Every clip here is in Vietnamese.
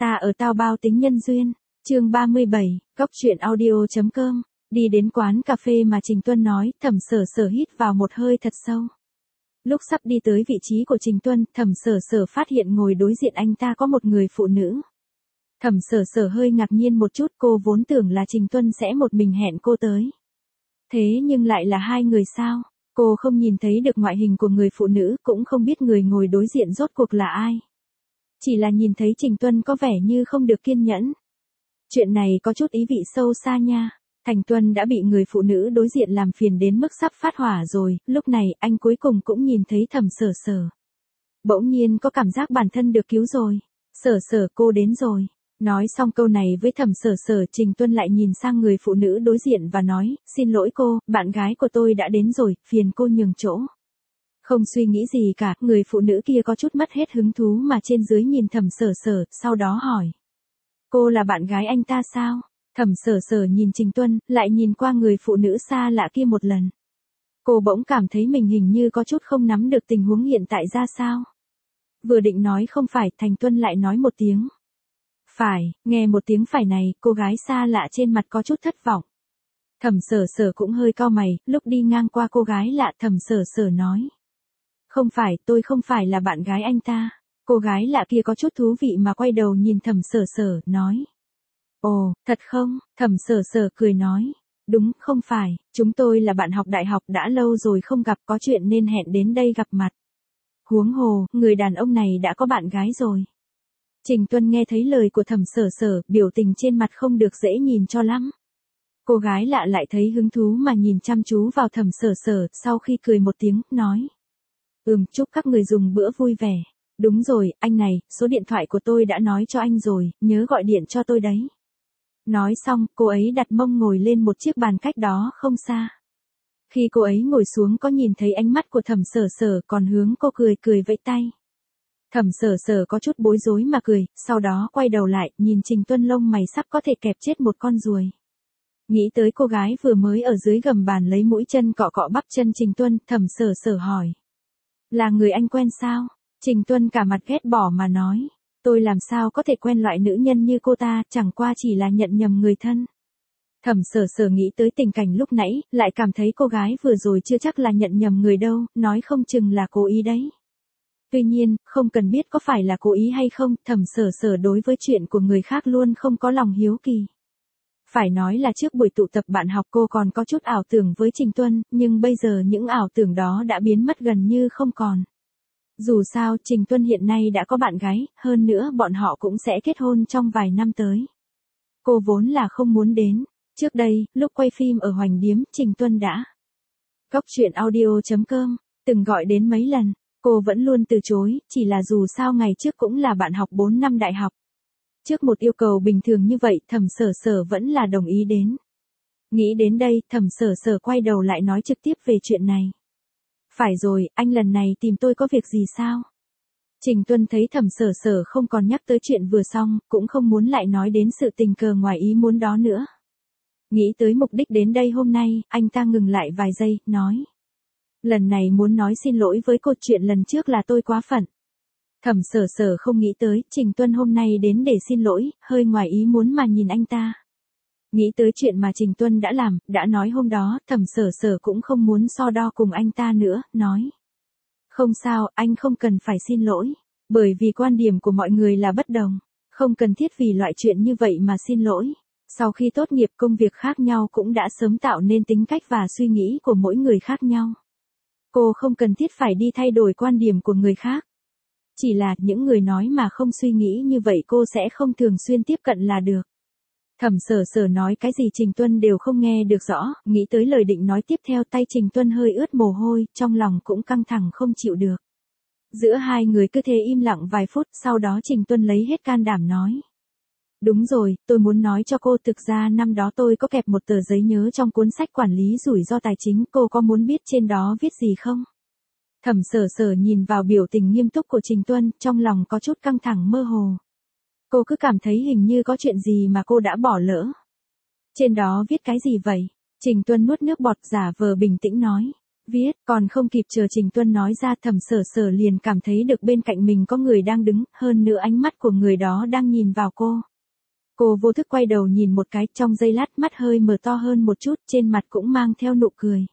Ta ở tao bao tính nhân duyên. Chương 37, Góc truyện audio.com. Đi đến quán cà phê mà Trình Tuân nói, Thẩm Sở Sở hít vào một hơi thật sâu. Lúc sắp đi tới vị trí của Trình Tuân, Thẩm Sở Sở phát hiện ngồi đối diện anh ta có một người phụ nữ. Thẩm Sở Sở hơi ngạc nhiên một chút, cô vốn tưởng là Trình Tuân sẽ một mình hẹn cô tới. Thế nhưng lại là hai người sao? Cô không nhìn thấy được ngoại hình của người phụ nữ, cũng không biết người ngồi đối diện rốt cuộc là ai. Chỉ là nhìn thấy Trình Tuân có vẻ như không được kiên nhẫn. Chuyện này có chút ý vị sâu xa nha. Thành Tuân đã bị người phụ nữ đối diện làm phiền đến mức sắp phát hỏa rồi, lúc này anh cuối cùng cũng nhìn thấy Thẩm Sở Sở. Bỗng nhiên có cảm giác bản thân được cứu rồi. Sở Sở, cô đến rồi. Nói xong câu này với Thẩm Sở Sở, Trình Tuân lại nhìn sang người phụ nữ đối diện và nói, xin lỗi cô, bạn gái của tôi đã đến rồi, phiền cô nhường chỗ. Không suy nghĩ gì cả, người phụ nữ kia có chút mất hết hứng thú mà trên dưới nhìn Thẩm Sở Sở, sau đó hỏi. Cô là bạn gái anh ta sao? Thẩm Sở Sở nhìn Trình Tuân, lại nhìn qua người phụ nữ xa lạ kia một lần. Cô bỗng cảm thấy mình hình như có chút không nắm được tình huống hiện tại ra sao. Vừa định nói không phải, Thành Tuân lại nói một tiếng. Phải, nghe một tiếng phải này, cô gái xa lạ trên mặt có chút thất vọng. Thẩm Sở Sở cũng hơi cau mày, lúc đi ngang qua cô gái lạ Thẩm Sở Sở nói. Không phải, tôi không phải là bạn gái anh ta. Cô gái lạ kia có chút thú vị mà quay đầu nhìn Thẩm Sở Sở, nói. Ồ, thật không? Thẩm Sở Sở cười nói. Đúng, không phải, chúng tôi là bạn học đại học đã lâu rồi không gặp, có chuyện nên hẹn đến đây gặp mặt. Huống hồ, người đàn ông này đã có bạn gái rồi. Trình Tuân nghe thấy lời của Thẩm Sở Sở, biểu tình trên mặt không được dễ nhìn cho lắm. Cô gái lạ lại thấy hứng thú mà nhìn chăm chú vào Thẩm Sở Sở, sau khi cười một tiếng, nói. Chúc các người dùng bữa vui vẻ. Đúng rồi, anh này, số điện thoại của tôi đã nói cho anh rồi, nhớ gọi điện cho tôi đấy. Nói xong, cô ấy đặt mông ngồi lên một chiếc bàn cách đó không xa. Khi cô ấy ngồi xuống có nhìn thấy ánh mắt của Thẩm Sở Sở còn hướng cô cười cười vẫy tay. Thẩm Sở Sở có chút bối rối mà cười, sau đó quay đầu lại, nhìn Trình Tuân lông mày sắp có thể kẹp chết một con ruồi. Nghĩ tới cô gái vừa mới ở dưới gầm bàn lấy mũi chân cọ cọ bắp chân Trình Tuân, Thẩm Sở Sở hỏi. Là người anh quen sao? Trình Tuân cả mặt ghét bỏ mà nói. Tôi làm sao có thể quen loại nữ nhân như cô ta, chẳng qua chỉ là nhận nhầm người thân. Thẩm Sở Sở nghĩ tới tình cảnh lúc nãy, lại cảm thấy cô gái vừa rồi chưa chắc là nhận nhầm người đâu, nói không chừng là cố ý đấy. Tuy nhiên, không cần biết có phải là cố ý hay không, Thẩm Sở Sở đối với chuyện của người khác luôn không có lòng hiếu kỳ. Phải nói là trước buổi tụ tập bạn học cô còn có chút ảo tưởng với Trình Tuân, nhưng bây giờ những ảo tưởng đó đã biến mất gần như không còn. Dù sao, Trình Tuân hiện nay đã có bạn gái, hơn nữa bọn họ cũng sẽ kết hôn trong vài năm tới. Cô vốn là không muốn đến. Trước đây, lúc quay phim ở Hoành Điếm, Trình Tuân đã. Góc truyện audio.com, từng gọi đến mấy lần. Cô vẫn luôn từ chối, chỉ là dù sao ngày trước cũng là bạn học 4 năm đại học. Trước một yêu cầu bình thường như vậy, Thẩm Sở Sở vẫn là đồng ý đến. Nghĩ đến đây, Thẩm Sở Sở quay đầu lại nói trực tiếp về chuyện này. Phải rồi, anh lần này tìm tôi có việc gì sao? Trình Tuân thấy Thẩm Sở Sở không còn nhắc tới chuyện vừa xong, cũng không muốn lại nói đến sự tình cờ ngoài ý muốn đó nữa. Nghĩ tới mục đích đến đây hôm nay, anh ta ngừng lại vài giây, nói. Lần này muốn nói xin lỗi với cô, chuyện lần trước là tôi quá phận. Thẩm Sở Sở không nghĩ tới, Trình Tuân hôm nay đến để xin lỗi, hơi ngoài ý muốn mà nhìn anh ta. Nghĩ tới chuyện mà Trình Tuân đã làm, đã nói hôm đó, Thẩm Sở Sở cũng không muốn so đo cùng anh ta nữa, nói. Không sao, anh không cần phải xin lỗi, bởi vì quan điểm của mọi người là bất đồng, không cần thiết vì loại chuyện như vậy mà xin lỗi. Sau khi tốt nghiệp công việc khác nhau cũng đã sớm tạo nên tính cách và suy nghĩ của mỗi người khác nhau. Cô không cần thiết phải đi thay đổi quan điểm của người khác. Chỉ là những người nói mà không suy nghĩ như vậy cô sẽ không thường xuyên tiếp cận là được. Thẩm Sở Sở nói cái gì Trình Tuân đều không nghe được rõ, nghĩ tới lời định nói tiếp theo tay Trình Tuân hơi ướt mồ hôi, trong lòng cũng căng thẳng không chịu được. Giữa hai người cứ thế im lặng vài phút, sau đó Trình Tuân lấy hết can đảm nói. Đúng rồi, tôi muốn nói cho cô, thực ra năm đó tôi có kẹp một tờ giấy nhớ trong cuốn sách quản lý rủi ro tài chính, cô có muốn biết trên đó viết gì không? Thẩm Sở Sở nhìn vào biểu tình nghiêm túc của Trình Tuân, trong lòng có chút căng thẳng mơ hồ. Cô cứ cảm thấy hình như có chuyện gì mà cô đã bỏ lỡ. Trên đó viết cái gì vậy? Trình Tuân nuốt nước bọt giả vờ bình tĩnh nói. Viết, còn không kịp chờ Trình Tuân nói ra Thẩm Sở Sở liền cảm thấy được bên cạnh mình có người đang đứng, hơn nữa ánh mắt của người đó đang nhìn vào cô. Cô vô thức quay đầu nhìn một cái, trong giây lát mắt hơi mở to hơn một chút, trên mặt cũng mang theo nụ cười.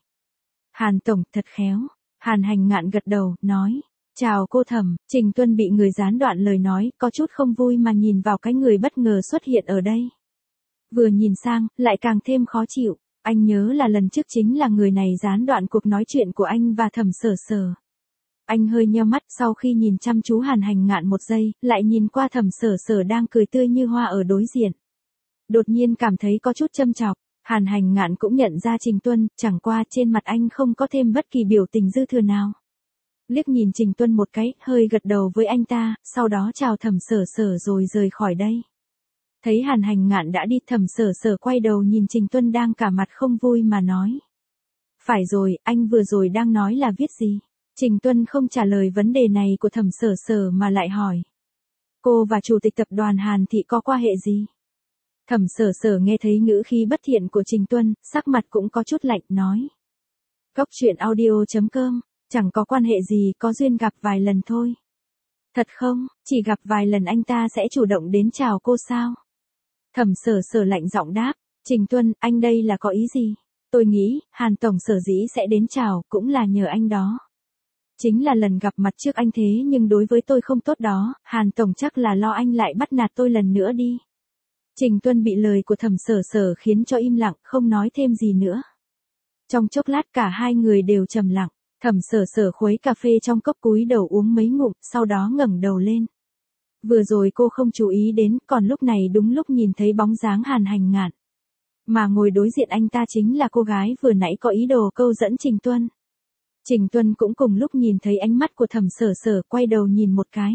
Hàn Tổng, thật khéo. Hàn Hành Ngạn gật đầu, nói. Chào cô Thẩm. Trình Tuân bị người gián đoạn lời nói, có chút không vui mà nhìn vào cái người bất ngờ xuất hiện ở đây. Vừa nhìn sang, lại càng thêm khó chịu. Anh nhớ là lần trước chính là người này gián đoạn cuộc nói chuyện của anh và Thẩm Sở Sở. Anh hơi nheo mắt sau khi nhìn chăm chú Hàn Hành Ngạn một giây, lại nhìn qua Thẩm Sở Sở đang cười tươi như hoa ở đối diện. Đột nhiên cảm thấy có chút châm chọc. Hàn Hành Ngạn cũng nhận ra Trình Tuân, chẳng qua trên mặt anh không có thêm bất kỳ biểu tình dư thừa nào. Liếc nhìn Trình Tuân một cái, hơi gật đầu với anh ta, sau đó chào Thẩm Sở Sở rồi rời khỏi đây. Thấy Hàn Hành Ngạn đã đi, Thẩm Sở Sở quay đầu nhìn Trình Tuân đang cả mặt không vui mà nói. Phải rồi, anh vừa rồi đang nói là viết gì? Trình Tuân không trả lời vấn đề này của Thẩm Sở Sở mà lại hỏi. Cô và chủ tịch tập đoàn Hàn Thị có quan hệ gì? Thẩm Sở Sở nghe thấy ngữ khí bất thiện của Trình Tuân, sắc mặt cũng có chút lạnh, nói. Cốc truyện audio.com, chẳng có quan hệ gì, có duyên gặp vài lần thôi. Thật không, chỉ gặp vài lần anh ta sẽ chủ động đến chào cô sao? Thẩm Sở Sở lạnh giọng đáp, Trình Tuân, anh đây là có ý gì? Tôi nghĩ, Hàn Tổng sở dĩ sẽ đến chào, cũng là nhờ anh đó. Chính là lần gặp mặt trước anh thế nhưng đối với tôi không tốt đó, Hàn Tổng chắc là lo anh lại bắt nạt tôi lần nữa đi. Trình Tuân bị lời của Thẩm Sở Sở khiến cho im lặng, không nói thêm gì nữa. Trong chốc lát cả hai người đều trầm lặng, Thẩm Sở Sở khuấy cà phê trong cốc cúi đầu uống mấy ngụm, sau đó ngẩng đầu lên. Vừa rồi cô không chú ý đến, còn lúc này đúng lúc nhìn thấy bóng dáng Hàn Hành Ngạn. Mà ngồi đối diện anh ta chính là cô gái vừa nãy có ý đồ câu dẫn Trình Tuân. Trình Tuân cũng cùng lúc nhìn thấy ánh mắt của Thẩm Sở Sở, quay đầu nhìn một cái.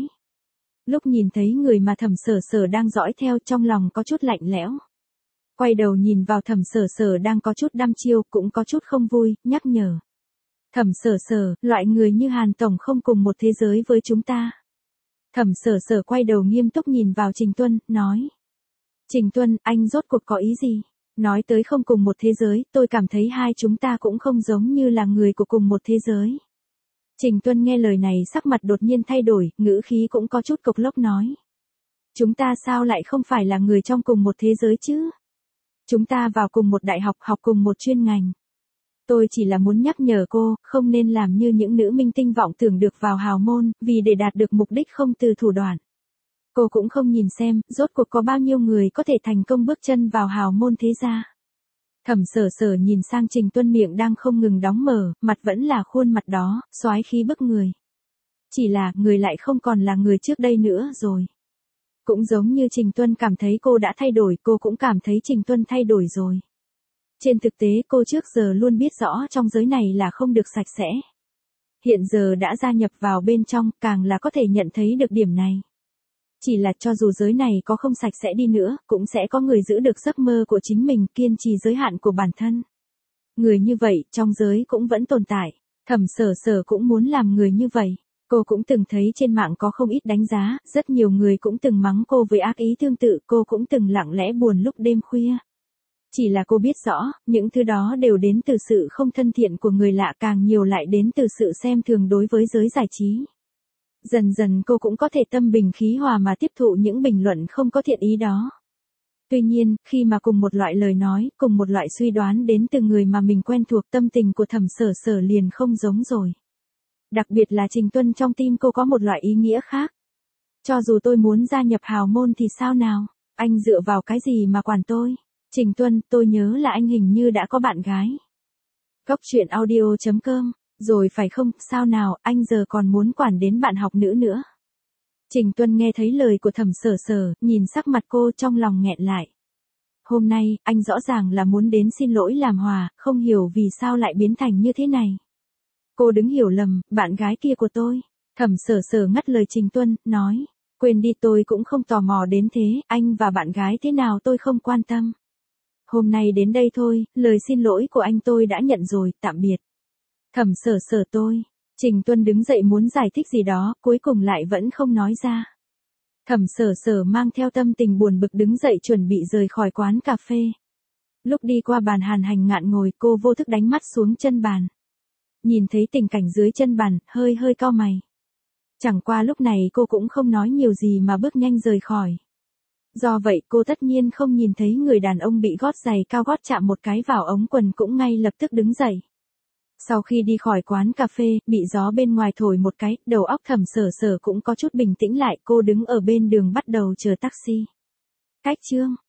Lúc nhìn thấy người mà Thẩm Sở Sở đang dõi theo, trong lòng có chút lạnh lẽo. Quay đầu nhìn vào Thẩm Sở Sở đang có chút đăm chiêu, cũng có chút không vui, nhắc nhở. Thẩm Sở Sở, loại người như Hàn Tổng không cùng một thế giới với chúng ta. Thẩm Sở Sở quay đầu nghiêm túc nhìn vào Trình Tuân, nói. Trình Tuân, anh rốt cuộc có ý gì? Nói tới không cùng một thế giới, tôi cảm thấy hai chúng ta cũng không giống như là người của cùng một thế giới. Trình Tuân nghe lời này sắc mặt đột nhiên thay đổi, ngữ khí cũng có chút cộc lốc nói. Chúng ta sao lại không phải là người trong cùng một thế giới chứ? Chúng ta vào cùng một đại học, học cùng một chuyên ngành. Tôi chỉ là muốn nhắc nhở cô, không nên làm như những nữ minh tinh vọng tưởng được vào hào môn, vì để đạt được mục đích không từ thủ đoạn. Cô cũng không nhìn xem, rốt cuộc có bao nhiêu người có thể thành công bước chân vào hào môn thế gia. Thẩm Sở Sở nhìn sang Trình Tuân, miệng đang không ngừng đóng mở, mặt vẫn là khuôn mặt đó, soái khí bức người. Chỉ là, người lại không còn là người trước đây nữa rồi. Cũng giống như Trình Tuân cảm thấy cô đã thay đổi, cô cũng cảm thấy Trình Tuân thay đổi rồi. Trên thực tế cô trước giờ luôn biết rõ trong giới này là không được sạch sẽ. Hiện giờ đã gia nhập vào bên trong, càng là có thể nhận thấy được điểm này. Chỉ là cho dù giới này có không sạch sẽ đi nữa, cũng sẽ có người giữ được giấc mơ của chính mình, kiên trì giới hạn của bản thân. Người như vậy, trong giới cũng vẫn tồn tại. Thẩm Sở Sở cũng muốn làm người như vậy. Cô cũng từng thấy trên mạng có không ít đánh giá, rất nhiều người cũng từng mắng cô với ác ý tương tự, cô cũng từng lặng lẽ buồn lúc đêm khuya. Chỉ là cô biết rõ, những thứ đó đều đến từ sự không thân thiện của người lạ, càng nhiều lại đến từ sự xem thường đối với giới giải trí. Dần dần cô cũng có thể tâm bình khí hòa mà tiếp thụ những bình luận không có thiện ý đó. Tuy nhiên, khi mà cùng một loại lời nói, cùng một loại suy đoán đến từ người mà mình quen thuộc, tâm tình của Thẩm Sở Sở liền không giống rồi. Đặc biệt là Trình Tuân, trong tim cô có một loại ý nghĩa khác. Cho dù tôi muốn gia nhập hào môn thì sao nào? Anh dựa vào cái gì mà quản tôi? Trình Tuân, tôi nhớ là anh hình như đã có bạn gái. Cốc truyện audio.com, rồi phải không, sao nào, anh giờ còn muốn quản đến bạn học nữ nữa. Trình Tuân nghe thấy lời của Thẩm Sở Sở, nhìn sắc mặt cô trong lòng nghẹn lại. Hôm nay, anh rõ ràng là muốn đến xin lỗi làm hòa, không hiểu vì sao lại biến thành như thế này. Cô đứng hiểu lầm, bạn gái kia của tôi. Thẩm Sở Sở ngắt lời Trình Tuân, nói. Quên đi, tôi cũng không tò mò đến thế, anh và bạn gái thế nào tôi không quan tâm. Hôm nay đến đây thôi, lời xin lỗi của anh tôi đã nhận rồi, tạm biệt. Thẩm Sở Sở tôi. Trình Tuân đứng dậy muốn giải thích gì đó, cuối cùng lại vẫn không nói ra. Thẩm Sở Sở mang theo tâm tình buồn bực đứng dậy chuẩn bị rời khỏi quán cà phê. Lúc đi qua bàn Hàn Hành Ngạn ngồi, cô vô thức đánh mắt xuống chân bàn. Nhìn thấy tình cảnh dưới chân bàn, hơi hơi cau mày. Chẳng qua lúc này cô cũng không nói nhiều gì mà bước nhanh rời khỏi. Do vậy cô tất nhiên không nhìn thấy người đàn ông bị gót giày cao gót chạm một cái vào ống quần cũng ngay lập tức đứng dậy. Sau khi đi khỏi quán cà phê, bị gió bên ngoài thổi một cái, đầu óc Thẩm Sở Sở cũng có chút bình tĩnh lại, cô đứng ở bên đường bắt đầu chờ taxi. Cách Chương